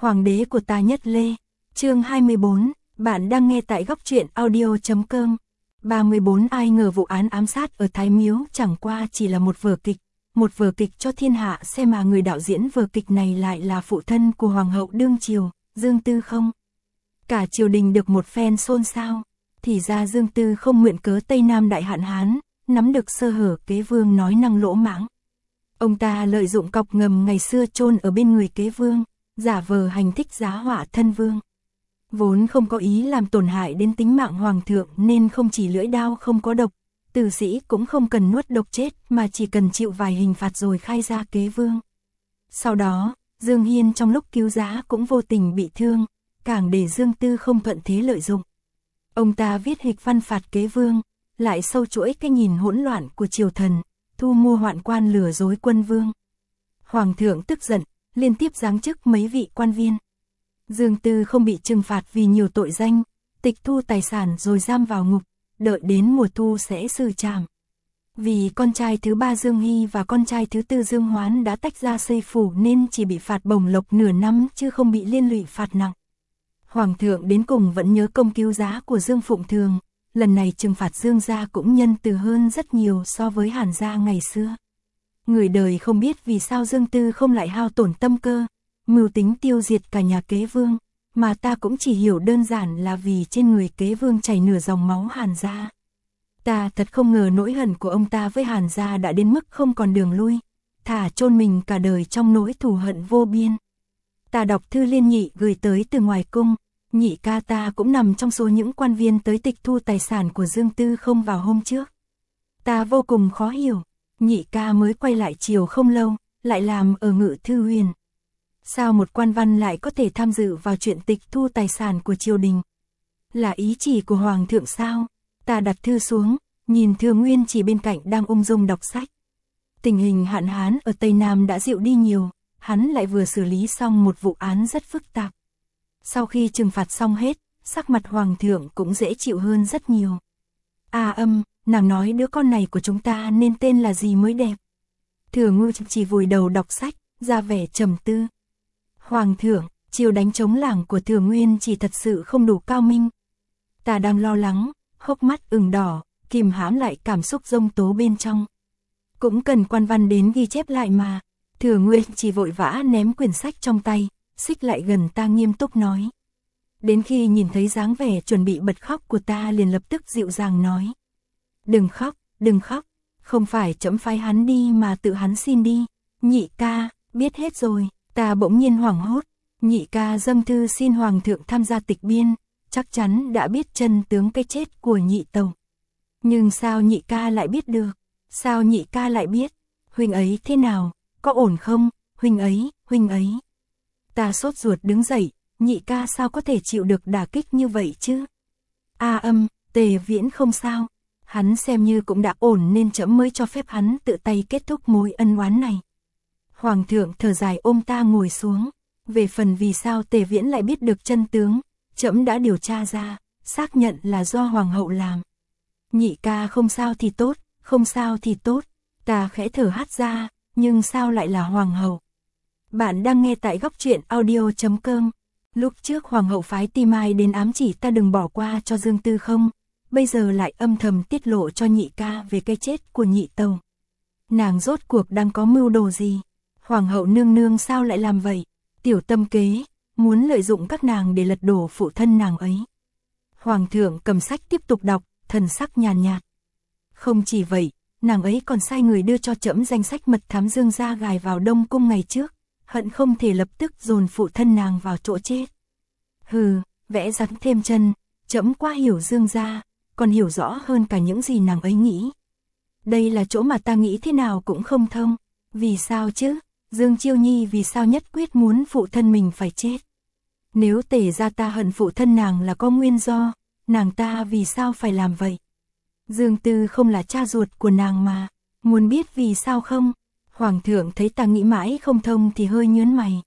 Hoàng đế của ta Nhất Lê. Chương 24, bạn đang nghe tại góc truyện audio.com. 34 Ai ngờ vụ án ám sát ở Thái Miếu chẳng qua chỉ là một vở kịch cho thiên hạ xem mà người đạo diễn vở kịch này lại là phụ thân của Hoàng hậu đương triều, Dương Tư Không. Cả triều đình được một phen xôn xao, thì ra Dương Tư Không mượn cớ Tây Nam đại hạn hán, nắm được sơ hở kế vương nói năng lỗ mãng. Ông ta lợi dụng cọc ngầm ngày xưa chôn ở bên người kế vương, giả vờ hành thích giá họa thân vương. Vốn không có ý làm tổn hại đến tính mạng hoàng thượng nên không chỉ lưỡi đao không có độc, tử sĩ cũng không cần nuốt độc chết mà chỉ cần chịu vài hình phạt rồi khai ra kế vương. Sau đó, Dương Hiên trong lúc cứu giá cũng vô tình bị thương, càng để Dương Tư Không thuận thế lợi dụng. Ông ta viết hịch văn phạt kế vương, lại sâu chuỗi cái nhìn hỗn loạn của triều thần, thu mua hoạn quan lừa dối quân vương. Hoàng thượng tức giận, liên tiếp giáng chức mấy vị quan viên. Dương Tư Không bị trừng phạt vì nhiều tội danh, tịch thu tài sản rồi giam vào ngục, đợi đến mùa thu sẽ xử trảm. Vì con trai thứ ba Dương Hy và con trai thứ tư Dương Hoán đã tách ra xây phủ nên chỉ bị phạt bổng lộc nửa năm chứ không bị liên lụy phạt nặng. Hoàng thượng đến cùng vẫn nhớ công cứu giá của Dương Phụng Thường, lần này trừng phạt Dương gia cũng nhân từ hơn rất nhiều so với Hàn gia ngày xưa. Người đời không biết vì sao Dương Tư Không lại hao tổn tâm cơ, mưu tính tiêu diệt cả nhà kế vương, mà ta cũng chỉ hiểu đơn giản là vì trên người kế vương chảy nửa dòng máu Hàn gia. Ta thật không ngờ nỗi hận của ông ta với Hàn gia đã đến mức không còn đường lui, thà chôn mình cả đời trong nỗi thù hận vô biên. Ta đọc thư liên nhị gửi tới từ ngoài cung, nhị ca ta cũng nằm trong số những quan viên tới tịch thu tài sản của Dương Tư Không vào hôm trước. Ta vô cùng khó hiểu, nhị ca mới quay lại triều không lâu, lại làm ở Ngự Thư Huyền. Sao một quan văn lại có thể tham dự vào chuyện tịch thu tài sản của triều đình? Là ý chỉ của Hoàng thượng sao? Ta đặt thư xuống, nhìn Thừa Nguyên chỉ bên cạnh đang ung dung đọc sách. Tình hình hạn hán ở Tây Nam đã dịu đi nhiều, hắn lại vừa xử lý xong một vụ án rất phức tạp. Sau khi trừng phạt xong hết, sắc mặt Hoàng thượng cũng dễ chịu hơn rất nhiều. Nàng nói đứa con này của chúng ta nên tên là gì mới đẹp? Thừa Ngư chỉ vùi đầu đọc sách, ra vẻ trầm tư. Hoàng thượng, chiêu đánh chống lảng của Thừa Nguyên chỉ thật sự không đủ cao minh. Ta đang lo lắng, hốc mắt ửng đỏ, kìm hãm lại cảm xúc dông tố bên trong. Cũng cần quan văn đến ghi chép lại mà. Thừa Nguyên chỉ vội vã ném quyển sách trong tay, xích lại gần ta nghiêm túc nói. Đến khi nhìn thấy dáng vẻ chuẩn bị bật khóc của ta liền lập tức dịu dàng nói. Đừng khóc, không phải trẫm phái hắn đi mà tự hắn xin đi. Nhị ca, biết hết rồi. Ta bỗng nhiên hoảng hốt, nhị ca dâng thư xin Hoàng thượng tham gia tịch biên, chắc chắn đã biết chân tướng cái chết của nhị tẩu. Nhưng sao nhị ca lại biết được? Sao nhị ca lại biết? Huynh ấy thế nào? Có ổn không? Huynh ấy. Ta sốt ruột đứng dậy, nhị ca sao có thể chịu được đả kích như vậy chứ? Tề Viễn không sao. Hắn xem như cũng đã ổn nên trẫm mới cho phép hắn tự tay kết thúc mối ân oán này. Hoàng thượng thở dài ôm ta ngồi xuống. Về phần vì sao Tề Viễn lại biết được chân tướng, trẫm đã điều tra ra, xác nhận là do Hoàng hậu làm. Nhị ca không sao thì tốt, không sao thì tốt. Ta khẽ thở hắt ra, nhưng sao lại là Hoàng hậu? Bạn đang nghe tại góc truyện audio.com. Lúc trước Hoàng hậu phái Ti Mai đến ám chỉ ta đừng bỏ qua cho Dương Tư Không, bây giờ lại âm thầm tiết lộ cho nhị ca về cái chết của nhị tẩu. Nàng rốt cuộc đang có mưu đồ gì? Hoàng hậu nương nương sao lại làm vậy? Tiểu tâm kế, muốn lợi dụng các nàng để lật đổ phụ thân nàng ấy. Hoàng thượng cầm sách tiếp tục đọc, thần sắc nhàn nhạt. Không chỉ vậy, nàng ấy còn sai người đưa cho trẫm danh sách mật thám Dương gia gài vào Đông cung ngày trước, hận không thể lập tức dồn phụ thân nàng vào chỗ chết. Hừ, vẽ rắn thêm chân, trẫm quá hiểu Dương gia, còn hiểu rõ hơn cả những gì nàng ấy nghĩ. Đây là chỗ mà ta nghĩ thế nào cũng không thông. Vì sao chứ? Dương Chiêu Nhi vì sao nhất quyết muốn phụ thân mình phải chết? Nếu Tề gia ta hận phụ thân nàng là có nguyên do, nàng ta vì sao phải làm vậy? Dương Tư Không là cha ruột của nàng mà, muốn biết vì sao không? Hoàng thượng thấy ta nghĩ mãi không thông thì hơi nhướng mày.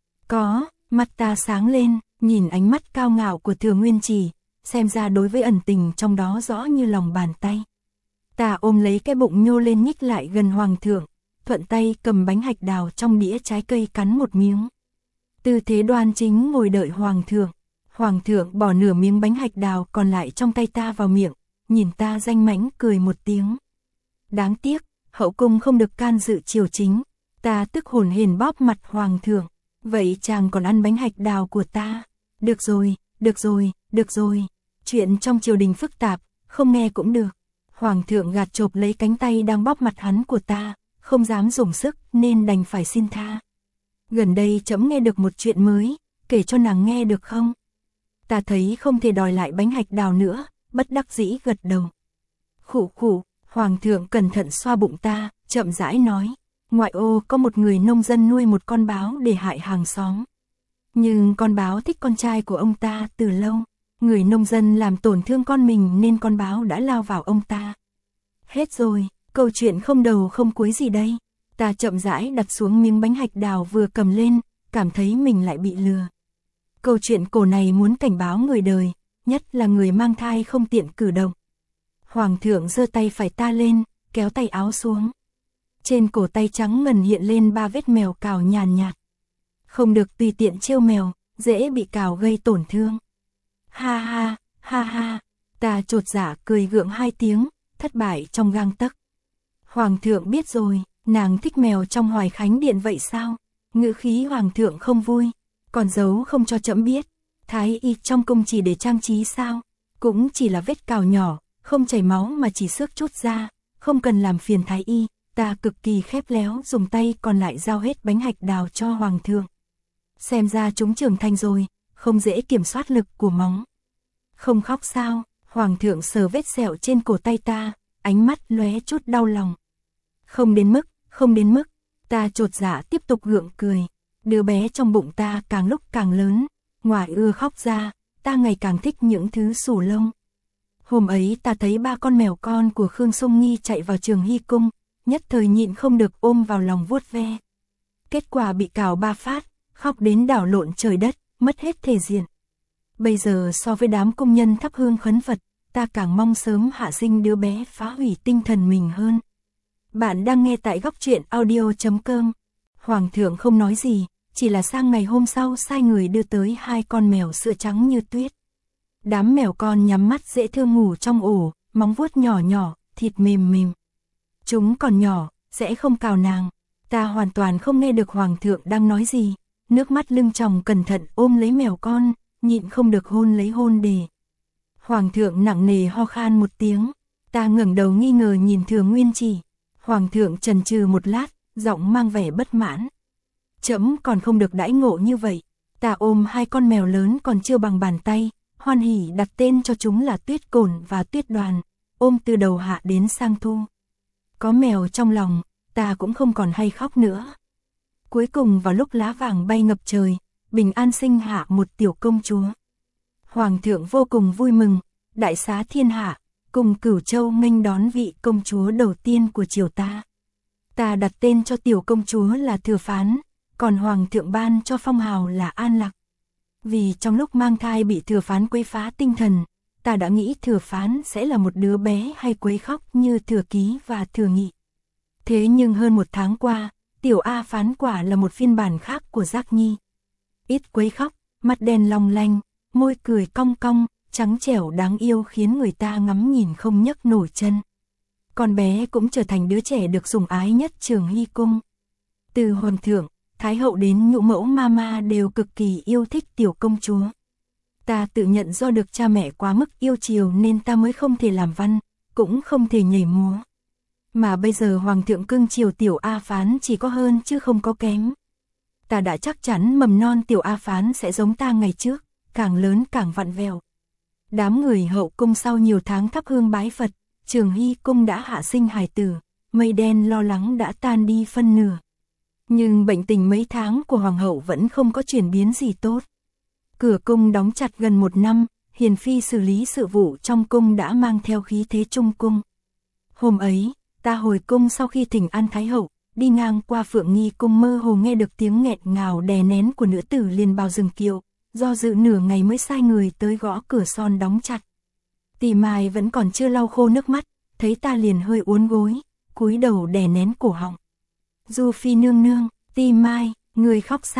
Mắt ta sáng lên, nhìn ánh mắt cao ngạo của Thừa Nguyên Chỉ, xem ra đối với ẩn tình trong đó rõ như lòng bàn tay. Ta ôm lấy cái bụng nhô lên nhích lại gần Hoàng thượng, thuận tay cầm bánh hạch đào trong đĩa trái cây cắn một miếng. tư thế đoan chính ngồi đợi hoàng thượng. Hoàng thượng bỏ nửa miếng bánh hạch đào còn lại trong tay ta vào miệng, nhìn ta danh mãnh cười một tiếng. Đáng tiếc, hậu cung không được can dự triều chính. Ta tức hổn hển bóp mặt hoàng thượng. Vậy chàng còn ăn bánh hạch đào của ta? Được rồi, được rồi, được rồi. Chuyện trong triều đình phức tạp, không nghe cũng được. Hoàng thượng gạt chộp lấy cánh tay đang bóp mặt hắn của ta, không dám dùng sức nên đành phải xin tha. Gần đây trẫm nghe được một chuyện mới, kể cho nàng nghe được không? Ta thấy không thể đòi lại bánh hạch đào nữa, bất đắc dĩ gật đầu. Khụ khụ, hoàng thượng cẩn thận xoa bụng ta, chậm rãi nói. Ngoại ô có một người nông dân nuôi một con báo để hại hàng xóm. Nhưng con báo thích con trai của ông ta từ lâu. Người nông dân làm tổn thương con mình nên con báo đã lao vào ông ta. Hết rồi, câu chuyện không đầu không cuối gì đây. Ta chậm rãi đặt xuống miếng bánh hạch đào vừa cầm lên, cảm thấy mình lại bị lừa. Câu chuyện cổ này muốn cảnh báo người đời, nhất là người mang thai không tiện cử động. Hoàng thượng giơ tay phải ta lên, kéo tay áo xuống. Trên cổ tay trắng ngần hiện lên 3 vết mèo cào nhàn nhạt. Không được tùy tiện trêu mèo, dễ bị cào gây tổn thương. Ha ha, ha ha, ta chột dạ cười gượng 2 tiếng, thất bại trong gang tấc. Hoàng thượng biết rồi, nàng thích mèo trong Hoài Khánh Điện vậy sao? Ngữ khí hoàng thượng không vui, còn giấu không cho trẫm biết. Thái y trong cung chỉ để trang trí sao? Cũng chỉ là vết cào nhỏ, không chảy máu mà chỉ xước chút ra, không cần làm phiền thái y. Ta cực kỳ khép léo dùng tay còn lại giao hết bánh hạch đào cho hoàng thượng. Xem ra chúng trưởng thành rồi, không dễ kiểm soát lực của móng. Không khóc sao? Hoàng thượng sờ vết sẹo trên cổ tay ta, ánh mắt lóe chút đau lòng. Không đến mức, không đến mức. Ta chột dạ tiếp tục gượng cười. Đứa bé trong bụng ta càng lúc càng lớn, ngoài ưa khóc ra, ta ngày càng thích những thứ xù lông. Hôm ấy ta thấy 3 con mèo con của Khương Sông Nghi chạy vào Trường Hy cung, nhất thời nhịn không được ôm vào lòng vuốt ve. Kết quả bị cào 3 phát, khóc đến đảo lộn trời đất, mất hết thể diện. Bây giờ so với đám công nhân thắp hương khấn Phật, ta càng mong sớm hạ sinh đứa bé phá hủy tinh thần mình hơn. Bạn đang nghe tại Góc Truyện Audio.com. Hoàng thượng không nói gì, chỉ là sang ngày hôm sau sai người đưa tới 2 con mèo sữa trắng như tuyết. Đám mèo con nhắm mắt dễ thương ngủ trong ổ, móng vuốt nhỏ nhỏ, thịt mềm mềm. Chúng còn nhỏ, sẽ không cào nàng. Ta hoàn toàn không nghe được hoàng thượng đang nói gì. Nước mắt lưng tròng cẩn thận ôm lấy mèo con, nhịn không được hôn lấy hôn đề. Hoàng thượng nặng nề ho khan một tiếng. Ta ngẩng đầu nghi ngờ nhìn Thừa Nguyên Chỉ. Hoàng thượng chần chừ một lát, giọng mang vẻ bất mãn. Trẫm còn không được đãi ngộ như vậy. Ta ôm 2 con mèo lớn còn chưa bằng bàn tay, hoan hỉ đặt tên cho chúng là Tuyết Cổn và Tuyết Đoàn, ôm từ đầu hạ đến sang thu. Có mèo trong lòng, ta cũng không còn hay khóc nữa. Cuối cùng vào lúc lá vàng bay ngập trời, bình an sinh hạ một tiểu công chúa. Hoàng thượng vô cùng vui mừng, đại xá thiên hạ, cùng Cửu Châu nghênh đón vị công chúa đầu tiên của triều ta. Ta đặt tên cho tiểu công chúa là Thừa Phán, còn hoàng thượng ban cho phong hào là An Lạc. Vì trong lúc mang thai bị Thừa Phán quấy phá tinh thần, ta đã nghĩ Thừa Phán sẽ là một đứa bé hay quấy khóc như Thừa Ký và Thừa Nghị. Thế nhưng hơn 1 tháng qua, tiểu A Phán quả là một phiên bản khác của Giác Nhi. Ít quấy khóc, mắt đen long lanh, môi cười cong cong, trắng trẻo đáng yêu khiến người ta ngắm nhìn không nhấc nổi chân. Con bé cũng trở thành đứa trẻ được sủng ái nhất Trường Hy cung. Từ hoàng thượng, thái hậu đến nhũ mẫu mama đều cực kỳ yêu thích tiểu công chúa. Ta tự nhận do được cha mẹ quá mức yêu chiều nên ta mới không thể làm văn, cũng không thể nhảy múa. Mà bây giờ hoàng thượng cưng chiều tiểu A Phán chỉ có hơn chứ không có kém. Ta đã chắc chắn mầm non tiểu A Phán sẽ giống ta ngày trước, càng lớn càng vặn vẹo. Đám người hậu cung sau nhiều tháng thắp hương bái Phật, Trường Hy cung đã hạ sinh hài tử, mây đen lo lắng đã tan đi phân nửa. Nhưng bệnh tình mấy tháng của hoàng hậu vẫn không có chuyển biến gì tốt. Cửa cung đóng chặt gần 1 năm, hiền phi xử lý sự vụ trong cung đã mang theo khí thế trung cung. Hôm ấy, ta hồi cung sau khi thỉnh an thái hậu, đi ngang qua Phượng Nghi cung mơ hồ nghe được tiếng nghẹn ngào đè nén của nữ tử liền bào rừng kiệu, do dự nửa ngày mới sai người tới gõ cửa son đóng chặt. Tỷ Mai vẫn còn chưa lau khô nước mắt, thấy ta liền hơi uốn gối, cúi đầu đè nén cổ họng. Du Phi nương nương, Tỷ Mai, người khóc sao?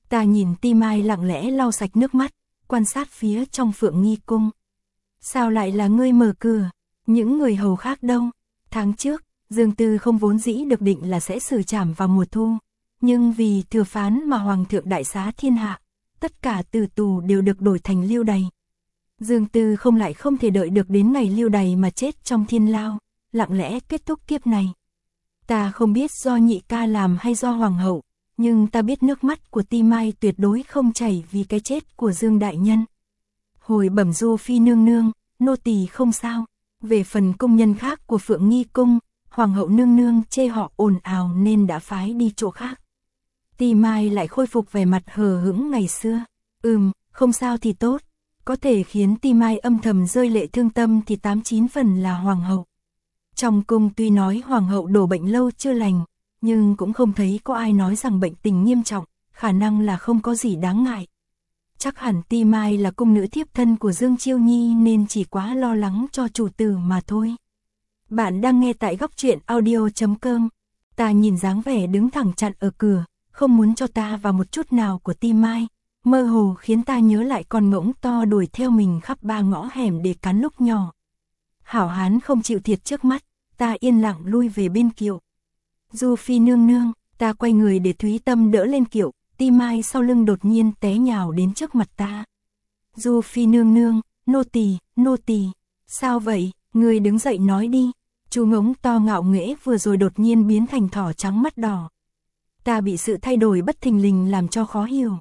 Ta nhìn Ti Mai lặng lẽ lau sạch nước mắt, quan sát phía trong Phượng Nghi cung. Sao lại là ngươi mở cửa? Những người hầu khác đâu? Tháng trước, Dương Tư không vốn dĩ được định là sẽ xử trảm vào mùa thu. Nhưng vì thừa phán mà Hoàng thượng đại xá thiên hạ, tất cả tử tù đều được đổi thành lưu đày. Dương Tư không lại không thể đợi được đến ngày lưu đày mà chết trong thiên lao, lặng lẽ kết thúc kiếp này. Ta không biết do nhị ca làm hay do hoàng hậu, nhưng ta biết nước mắt của Ti Mai tuyệt đối không chảy vì cái chết của Dương đại nhân. Hồi bẩm Du phi nương nương, nô tỳ không sao. Về phần công nhân khác của Phượng Nghi cung, hoàng hậu nương nương chê họ ồn ào nên đã phái đi chỗ khác. Ti Mai lại khôi phục vẻ mặt hờ hững ngày xưa. Không sao thì tốt. Có thể khiến Ti Mai âm thầm rơi lệ thương tâm thì 89 phần là hoàng hậu. Trong cung tuy nói hoàng hậu đổ bệnh lâu chưa lành, nhưng cũng không thấy có ai nói rằng bệnh tình nghiêm trọng, khả năng là không có gì đáng ngại. Chắc hẳn Ti Mai là cung nữ thiếp thân của Dương Chiêu Nhi nên chỉ quá lo lắng cho chủ tử mà thôi. Bạn đang nghe tại góc truyện audio.com. Ta nhìn dáng vẻ đứng thẳng chặn ở cửa, không muốn cho ta vào một chút nào của Ti Mai, mơ hồ khiến ta nhớ lại con ngỗng to đuổi theo mình khắp 3 ngõ hẻm để cắn lúc nhỏ. Hảo hán không chịu thiệt trước mắt, ta yên lặng lui về bên kiệu. Du phi nương nương, ta quay người để Thúy Tâm đỡ lên kiệu, Ti Mai sau lưng đột nhiên té nhào đến trước mặt ta. Du phi nương nương, nô tỳ, sao vậy, người đứng dậy nói đi. Chú ngỗng to ngạo nghễ vừa rồi đột nhiên biến thành thỏ trắng mắt đỏ. Ta bị sự thay đổi bất thình lình làm cho khó hiểu.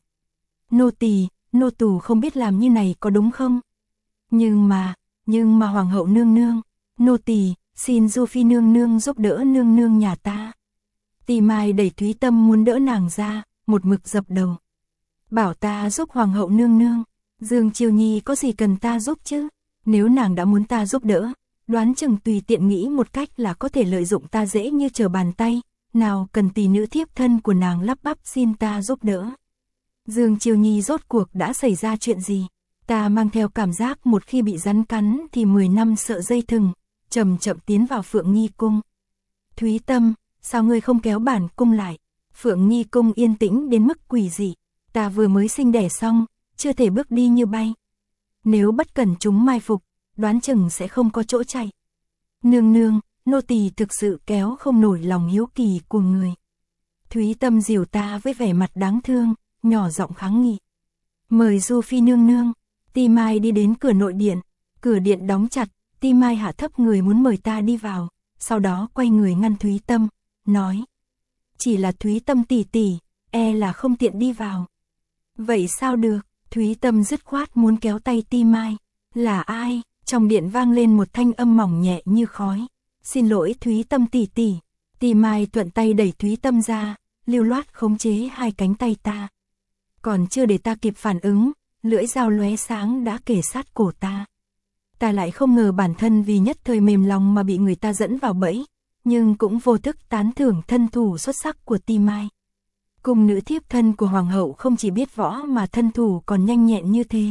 Nô tỳ không biết làm như này có đúng không? Nhưng mà hoàng hậu nương nương, nô tỳ xin Du phi nương nương giúp đỡ nương nương nhà ta. Ti Mai đẩy Thúy Tâm muốn đỡ nàng ra, một mực dập đầu. Bảo ta giúp hoàng hậu nương nương, Dương Chiêu Nhi có gì cần ta giúp chứ? Nếu nàng đã muốn ta giúp đỡ, đoán chừng tùy tiện nghĩ một cách là có thể lợi dụng ta dễ như trở bàn tay, nào cần tỷ nữ thiếp thân của nàng lắp bắp xin ta giúp đỡ. Dương Chiêu Nhi rốt cuộc đã xảy ra chuyện gì? Ta mang theo cảm giác một khi bị rắn cắn thì 10 năm sợ dây thừng, chậm chậm tiến vào Phượng Nghi cung. Thúy Tâm, sao ngươi không kéo bản cung lại? Phượng Nghi cung yên tĩnh đến mức quỷ dị, ta vừa mới sinh đẻ xong, chưa thể bước đi như bay. Nếu bất cẩn chúng mai phục, đoán chừng sẽ không có chỗ chạy. Nương nương, nô tỳ thực sự kéo không nổi lòng hiếu kỳ của người. Thúy Tâm dìu ta với vẻ mặt đáng thương, nhỏ giọng kháng nghị. Mời Du phi nương nương. Ti Mai đi đến cửa nội điện, cửa điện đóng chặt, Ti Mai hạ thấp người muốn mời ta đi vào, sau đó quay người ngăn Thúy Tâm, nói. Chỉ là Thúy Tâm tỷ tỷ, e là không tiện đi vào. Vậy sao được? Thúy Tâm dứt khoát muốn kéo tay Ti Mai. Là ai? Trong điện vang lên một thanh âm mỏng nhẹ như khói. Xin lỗi Thúy Tâm tỷ tỷ. Ti Mai thuận tay đẩy Thúy Tâm ra, lưu loát khống chế hai cánh tay ta. Còn chưa để ta kịp phản ứng, lưỡi dao lóe sáng đã kề sát cổ ta. Ta lại không ngờ bản thân vì nhất thời mềm lòng mà bị người ta dẫn vào bẫy, nhưng cũng vô thức tán thưởng thân thủ xuất sắc của Ti Mai. Cung nữ thiếp thân của hoàng hậu không chỉ biết võ mà thân thủ còn nhanh nhẹn như thế.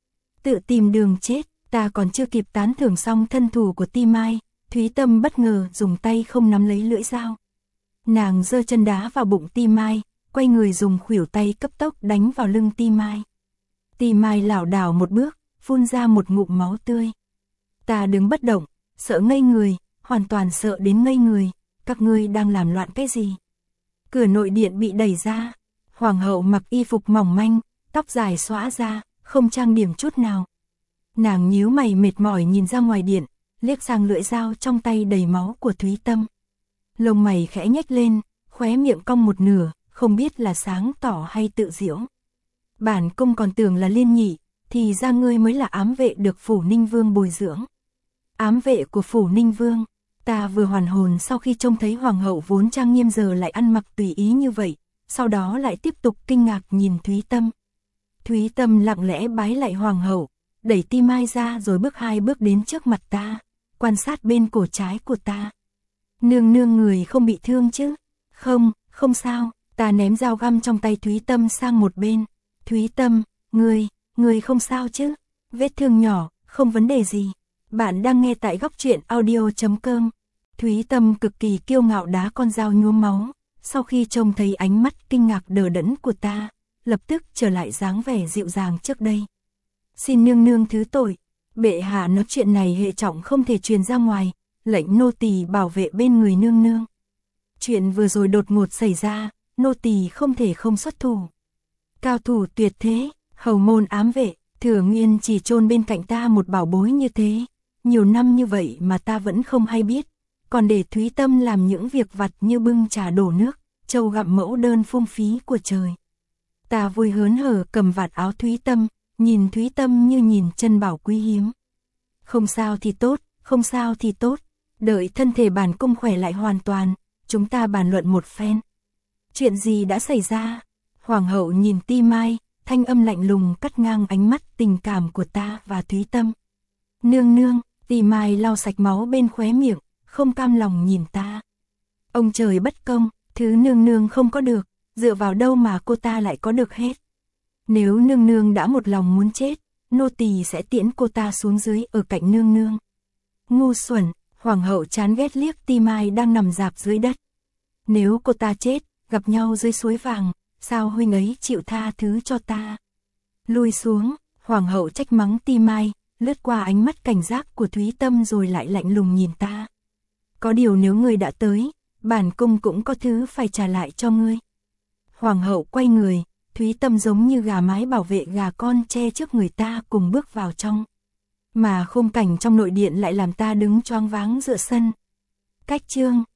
Tự tìm đường chết, ta còn chưa kịp tán thưởng xong thân thủ của Ti Mai, Thúy Tâm bất ngờ dùng tay không nắm lấy lưỡi dao. Nàng giơ chân đá vào bụng Ti Mai, quay người dùng khuỷu tay cấp tốc đánh vào lưng Ti Mai. Ti Mai lảo đảo một bước, phun ra một ngụm máu tươi. Ta đứng bất động, sợ ngây người, hoàn toàn sợ đến ngây người, các ngươi đang làm loạn cái gì? Cửa nội điện bị đẩy ra, hoàng hậu mặc y phục mỏng manh, tóc dài xõa ra, không trang điểm chút nào. Nàng nhíu mày mệt mỏi nhìn ra ngoài điện, liếc sang lưỡi dao trong tay đầy máu của Thúy Tâm. Lông mày khẽ nhếch lên, khóe miệng cong một nửa, không biết là sáng tỏ hay tự giễu. Bản cung còn tưởng là Liên nhị, thì ra ngươi mới là ám vệ được Phủ Ninh Vương bồi dưỡng. Ám vệ của Phủ Ninh Vương, ta vừa hoàn hồn sau khi trông thấy hoàng hậu vốn trang nghiêm giờ lại ăn mặc tùy ý như vậy, sau đó lại tiếp tục kinh ngạc nhìn Thúy Tâm. Thúy Tâm lặng lẽ bái lại hoàng hậu, đẩy Ti Mai ra rồi bước 2 bước đến trước mặt ta, quan sát bên cổ trái của ta. Nương nương người không bị thương chứ? Không sao, ta ném dao găm trong tay Thúy Tâm sang một bên. Thúy Tâm, người không sao chứ? Vết thương nhỏ, không vấn đề gì. Bạn đang nghe tại góc truyện audio.com. Thúy Tâm cực kỳ kiêu ngạo đá con dao nhuốm máu, sau khi trông thấy ánh mắt kinh ngạc đờ đẫn của ta, lập tức trở lại dáng vẻ dịu dàng trước đây. Xin nương nương thứ tội, bệ hạ nói chuyện này hệ trọng không thể truyền ra ngoài, lệnh nô tỳ bảo vệ bên người nương nương. Chuyện vừa rồi đột ngột xảy ra, nô tỳ không thể không xuất thủ. Cao thủ tuyệt thế, hầu môn ám vệ, Thừa Nguyên chỉ chôn bên cạnh ta một bảo bối như thế, nhiều năm như vậy mà ta vẫn không hay biết, còn để Thúy Tâm làm những việc vặt như bưng trà đổ nước, trâu gặm mẫu đơn phung phí của trời. Ta vui hớn hở cầm vạt áo Thúy Tâm, nhìn Thúy Tâm như nhìn chân bảo quý hiếm. Không sao thì tốt, không sao thì tốt, đợi thân thể bản cung khỏe lại hoàn toàn, chúng ta bàn luận một phen. Chuyện gì đã xảy ra? Hoàng hậu nhìn Ti Mai, thanh âm lạnh lùng cắt ngang ánh mắt tình cảm của ta và Thúy Tâm. Nương nương, Ti Mai lau sạch máu bên khóe miệng, không cam lòng nhìn ta. Ông trời bất công, thứ nương nương không có được, dựa vào đâu mà cô ta lại có được hết. Nếu nương nương đã một lòng muốn chết, nô tỳ sẽ tiễn cô ta xuống dưới ở cạnh nương nương. Ngu xuẩn, hoàng hậu chán ghét liếc Ti Mai đang nằm rạp dưới đất. Nếu cô ta chết, gặp nhau dưới suối vàng, sao huynh ấy chịu tha thứ cho ta? Lui xuống, hoàng hậu trách mắng Ti Mai, lướt qua ánh mắt cảnh giác của Thúy Tâm rồi lại lạnh lùng nhìn ta. Có điều nếu ngươi đã tới, bản cung cũng có thứ phải trả lại cho ngươi. Hoàng hậu quay người, Thúy Tâm giống như gà mái bảo vệ gà con che trước người ta cùng bước vào trong. Mà khung cảnh trong nội điện lại làm ta đứng choáng váng giữa sân. Cách chương